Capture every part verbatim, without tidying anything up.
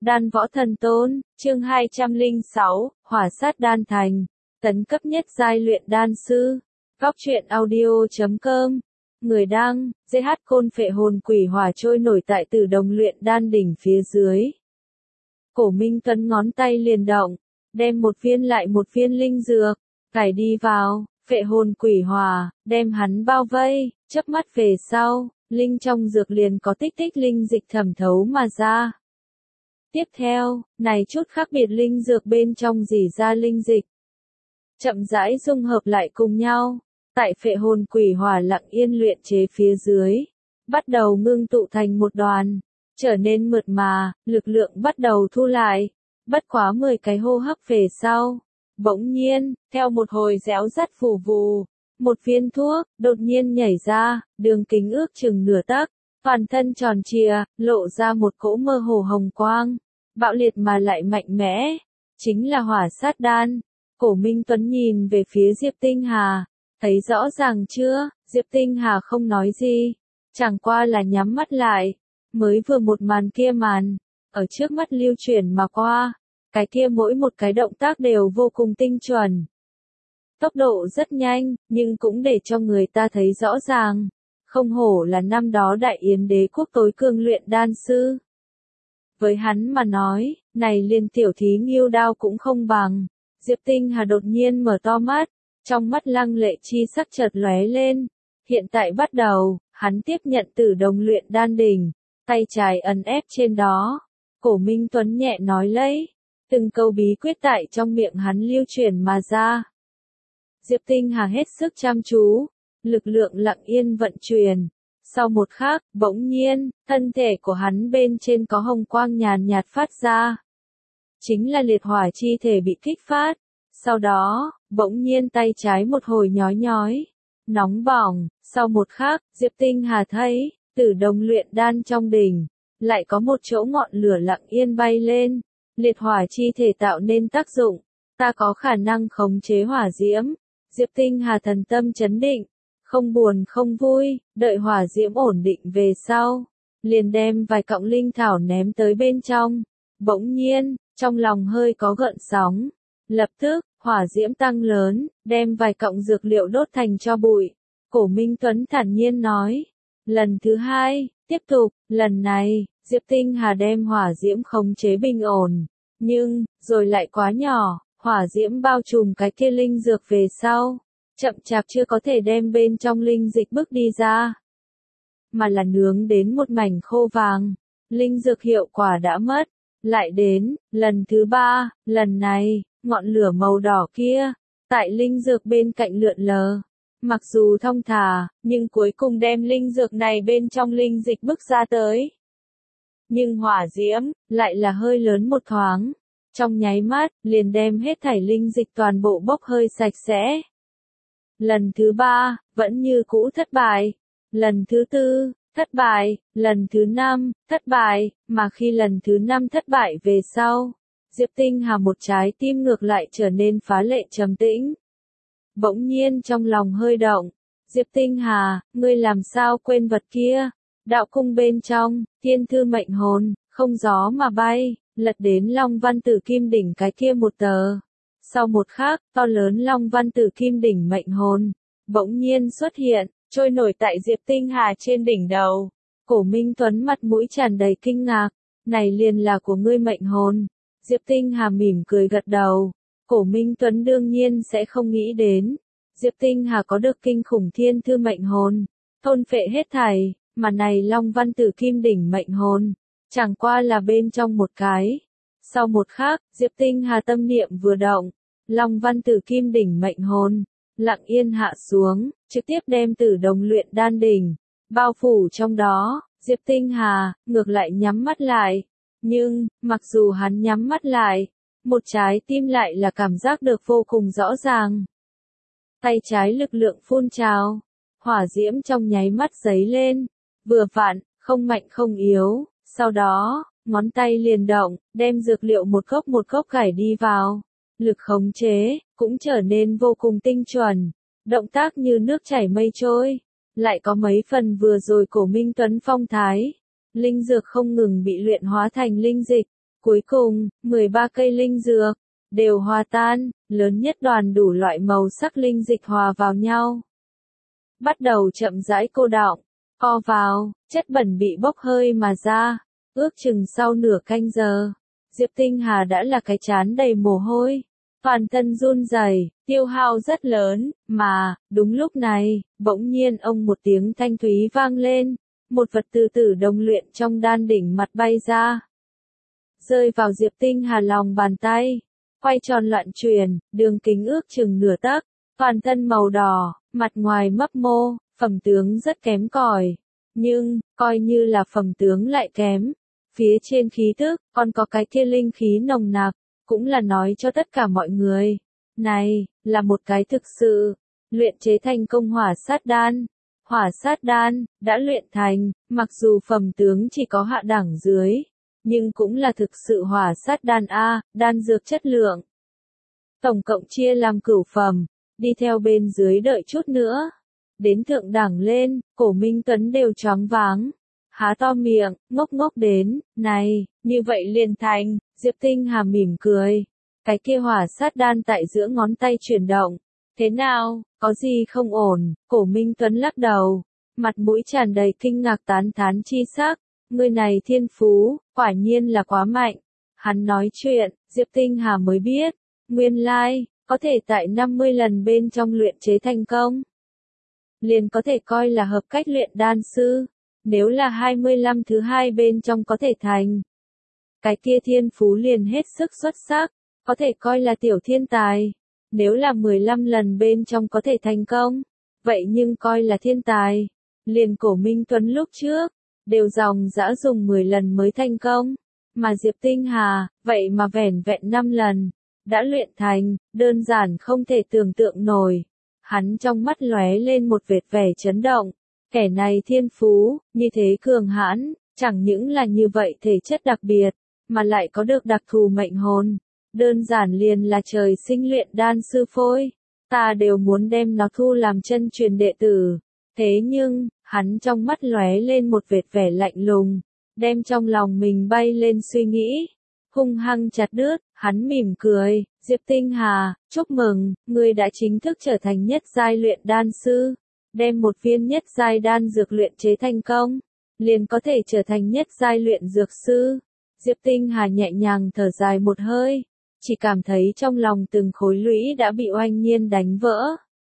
Đan võ thần tôn, chương hai trăm lẻ sáu, hỏa sát đan thành, tấn cấp nhất giai luyện đan sư. Góc truyện audio chấm com. Người đăng, giê hát côn phệ hồn quỷ hỏa trôi nổi tại Tử Đồng luyện đan đỉnh phía dưới. Cổ Minh Tuấn ngón tay liền động, đem một viên lại một viên linh dược, cải đi vào, phệ hồn quỷ hỏa, đem hắn bao vây, chớp mắt về sau, linh trong dược liền có tích tích linh dịch thẩm thấu mà ra. Tiếp theo, này chút khác biệt linh dược bên trong rỉ ra linh dịch, chậm rãi dung hợp lại cùng nhau, tại phệ hồn quỷ hỏa lặng yên luyện chế phía dưới, bắt đầu ngưng tụ thành một đoàn, trở nên mượt mà, lực lượng bắt đầu thu lại, bất quá mười cái hô hấp về sau, bỗng nhiên, theo một hồi réo rắt phù vù, một viên thuốc đột nhiên nhảy ra, đường kính ước chừng nửa tấc, toàn thân tròn trịa, lộ ra một cỗ mơ hồ hồng quang, bạo liệt mà lại mạnh mẽ, chính là hỏa sát đan. Cổ Minh Tuấn nhìn về phía Diệp Tinh Hà, thấy rõ ràng chưa? Diệp Tinh Hà không nói gì, chẳng qua là nhắm mắt lại, mới vừa một màn kia màn, ở trước mắt lưu chuyển mà qua, cái kia mỗi một cái động tác đều vô cùng tinh chuẩn. Tốc độ rất nhanh, nhưng cũng để cho người ta thấy rõ ràng, không hổ là năm đó Đại Yến đế quốc tối cường luyện đan sư. Với hắn mà nói, này liền tiểu thí nghiêu đao cũng không bằng. Diệp Tinh Hà đột nhiên mở to mắt, trong mắt lăng lệ chi sắc chợt lóe lên. Hiện tại bắt đầu, hắn tiếp nhận Tử Đồng luyện đan đỉnh, tay trái ấn ép trên đó. Cổ Minh Tuấn nhẹ nói lấy, từng câu bí quyết tại trong miệng hắn lưu truyền mà ra. Diệp Tinh Hà hết sức chăm chú, lực lượng lặng yên vận chuyển. Sau một khắc, bỗng nhiên, thân thể của hắn bên trên có hồng quang nhàn nhạt phát ra. Chính là liệt hỏa chi thể bị kích phát. Sau đó, bỗng nhiên tay trái một hồi nhói nhói, nóng bỏng. Sau một khắc, Diệp Tinh Hà thấy, Tử Đồng luyện đan trong đỉnh, lại có một chỗ ngọn lửa lặng yên bay lên. Liệt hỏa chi thể tạo nên tác dụng, ta có khả năng khống chế hỏa diễm. Diệp Tinh Hà thần tâm chấn định, không buồn không vui, đợi hỏa diễm ổn định về sau, liền đem vài cọng linh thảo ném tới bên trong. Bỗng nhiên, trong lòng hơi có gợn sóng, lập tức, hỏa diễm tăng lớn, đem vài cọng dược liệu đốt thành tro bụi. Cổ Minh Tuấn thản nhiên nói, lần thứ hai, tiếp tục, lần này, Diệp Tinh Hà đem hỏa diễm khống chế bình ổn, nhưng, rồi lại quá nhỏ, hỏa diễm bao trùm cái kia linh dược về sau, chậm chạp chưa có thể đem bên trong linh dịch bước đi ra, mà là nướng đến một mảnh khô vàng, linh dược hiệu quả đã mất. Lại đến, lần thứ ba, lần này, ngọn lửa màu đỏ kia, tại linh dược bên cạnh lượn lờ. Mặc dù thong thả, nhưng cuối cùng đem linh dược này bên trong linh dịch bức ra tới. Nhưng hỏa diễm, lại là hơi lớn một thoáng. Trong nháy mắt, liền đem hết thảy linh dịch toàn bộ bốc hơi sạch sẽ. Lần thứ ba, vẫn như cũ thất bại. Lần thứ tư, thất bại, lần thứ năm, thất bại, mà khi lần thứ năm thất bại về sau, Diệp Tinh Hà một trái tim ngược lại trở nên phá lệ trầm tĩnh. Bỗng nhiên trong lòng hơi động, Diệp Tinh Hà, ngươi làm sao quên vật kia? Đạo cung bên trong, thiên thư mệnh hồn, không gió mà bay, lật đến Long Văn Tử Kim đỉnh cái kia một tờ. Sau một khắc, to lớn Long Văn Tử Kim đỉnh mệnh hồn, bỗng nhiên xuất hiện, trôi nổi tại Diệp Tinh Hà trên đỉnh đầu. Cổ Minh Tuấn mặt mũi tràn đầy kinh ngạc, này liền là của ngươi mệnh hồn. Diệp Tinh Hà mỉm cười gật đầu. Cổ Minh Tuấn đương nhiên sẽ không nghĩ đến, Diệp Tinh Hà có được kinh khủng thiên thư mệnh hồn, thôn phệ hết thảy, mà này Long Văn Tử Kim đỉnh mệnh hồn, chẳng qua là bên trong một cái. Sau một khắc, Diệp Tinh Hà tâm niệm vừa động, Long Văn Tử Kim đỉnh mệnh hồn lặng yên hạ xuống, trực tiếp đem Tử Đồng luyện đan đỉnh bao phủ trong đó. Diệp Tinh Hà ngược lại nhắm mắt lại, nhưng mặc dù hắn nhắm mắt lại, một trái tim lại là cảm giác được vô cùng rõ ràng. Tay trái lực lượng phun trào, hỏa diễm trong nháy mắt giấy lên, vừa vặn, không mạnh không yếu. Sau đó, ngón tay liền động, đem dược liệu một gốc một gốc cải đi vào. Lực khống chế cũng trở nên vô cùng tinh chuẩn, động tác như nước chảy mây trôi, lại có mấy phần vừa rồi Cổ Minh Tuấn phong thái. Linh dược không ngừng bị luyện hóa thành linh dịch, Cuối cùng, mười ba cây linh dược đều hòa tan, lớn nhất đoàn đủ loại màu sắc linh dịch hòa vào nhau. Bắt đầu chậm rãi cô đọng, co vào, chất bẩn bị bốc hơi mà ra. Ước chừng sau nửa canh giờ, Diệp Tinh Hà đã là cái trán đầy mồ hôi, toàn thân run rẩy, tiêu hao rất lớn, mà, đúng lúc này, bỗng nhiên ông một tiếng thanh thúy vang lên, một vật từ tử đồng luyện trong đan đỉnh mặt bay ra. Rơi vào Diệp Tinh Hà lòng bàn tay, quay tròn loạn chuyển, đường kính ước chừng nửa tấc, toàn thân màu đỏ, mặt ngoài mấp mô, phẩm tướng rất kém cỏi. Nhưng, coi như là phẩm tướng lại kém, phía trên khí tức, còn có cái kia linh khí nồng nặc, cũng là nói cho tất cả mọi người. Này, là một cái thực sự, luyện chế thành công hỏa sát đan. Hỏa sát đan, đã luyện thành, mặc dù phẩm tướng chỉ có hạ đẳng dưới, nhưng cũng là thực sự hỏa sát đan A, đan dược chất lượng. Tổng cộng chia làm cửu phẩm, đi theo bên dưới đợi chút nữa. Đến thượng đẳng lên, Cổ Minh Tuấn đều choáng váng. Há to miệng, ngốc ngốc đến, này, như vậy liền thành, Diệp Tinh Hà mỉm cười. Cái kia hỏa sát đan tại giữa ngón tay chuyển động. Thế nào, có gì không ổn, Cổ Minh Tuấn lắc đầu. Mặt mũi tràn đầy kinh ngạc tán thán chi sắc. Người này thiên phú, quả nhiên là quá mạnh. Hắn nói chuyện, Diệp Tinh Hà mới biết. Nguyên lai, có thể tại năm mươi lần bên trong luyện chế thành công. Liền có thể coi là hợp cách luyện đan sư. Nếu là hai mươi lăm thứ hai bên trong có thể thành. Cái kia thiên phú liền hết sức xuất sắc, có thể coi là tiểu thiên tài. Nếu là mười lăm lần bên trong có thể thành công, vậy nhưng coi là thiên tài. Liền Cổ Minh Tuấn lúc trước, đều dòng dã dùng mười lần mới thành công. Mà Diệp Tinh Hà, vậy mà vẻn vẹn năm lần, đã luyện thành, đơn giản không thể tưởng tượng nổi. Hắn trong mắt lóe lên một vệt vẻ chấn động. Kẻ này thiên phú, như thế cường hãn, chẳng những là như vậy thể chất đặc biệt, mà lại có được đặc thù mệnh hồn. Đơn giản liền là trời sinh luyện đan sư phôi. Ta đều muốn đem nó thu làm chân truyền đệ tử. Thế nhưng, hắn trong mắt lóe lên một vệt vẻ lạnh lùng, đem trong lòng mình bay lên suy nghĩ. Hung hăng chặt đứt, hắn mỉm cười, Diệp Tinh Hà, chúc mừng, ngươi đã chính thức trở thành nhất giai luyện đan sư. Đem một viên nhất giai đan dược luyện chế thành công, liền có thể trở thành nhất giai luyện dược sư. Diệp Tinh Hà nhẹ nhàng thở dài một hơi, chỉ cảm thấy trong lòng từng khối lũy đã bị oanh nhiên đánh vỡ.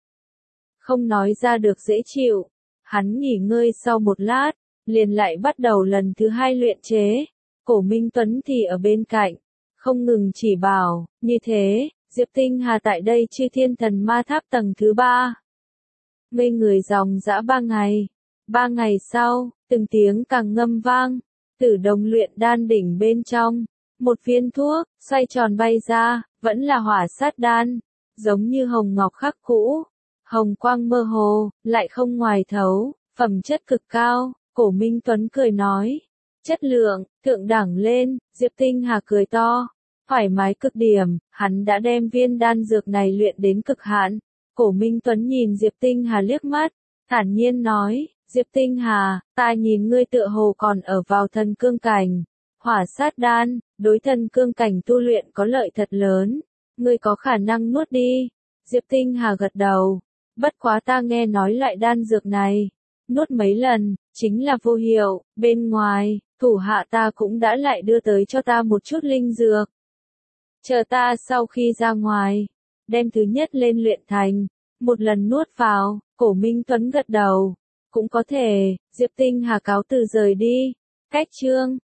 Không nói ra được dễ chịu, hắn nghỉ ngơi sau một lát, liền lại bắt đầu lần thứ hai luyện chế. Cổ Minh Tuấn thì ở bên cạnh, không ngừng chỉ bảo, như thế, Diệp Tinh Hà tại đây Chư Thiên Thần Ma Tháp tầng thứ ba. Ngây người dòng dã ba ngày. Ba ngày sau, từng tiếng càng ngâm vang, Tử Đồng luyện đan đỉnh bên trong, một viên thuốc, xoay tròn bay ra, vẫn là hỏa sát đan, giống như hồng ngọc khắc cũ, hồng quang mơ hồ, lại không ngoài thấu, phẩm chất cực cao. Cổ Minh Tuấn cười nói, chất lượng, thượng đẳng lên. Diệp Tinh Hà cười to, thoải mái cực điểm, hắn đã đem viên đan dược này luyện đến cực hạn. Cổ Minh Tuấn nhìn Diệp Tinh Hà liếc mắt, thản nhiên nói, Diệp Tinh Hà, ta nhìn ngươi tựa hồ còn ở vào thần cương cảnh. Hỏa sát đan, đối thần cương cảnh tu luyện có lợi thật lớn, ngươi có khả năng nuốt đi. Diệp Tinh Hà gật đầu, bất quá ta nghe nói loại đan dược này, nuốt mấy lần, chính là vô hiệu. Bên ngoài, thủ hạ ta cũng đã lại đưa tới cho ta một chút linh dược. Chờ ta sau khi ra ngoài, đem thứ nhất lên luyện thành, một lần nuốt vào. Cổ Minh Tuấn gật đầu, cũng có thể. Diệp Tinh Hà cáo từ rời đi. Cách chương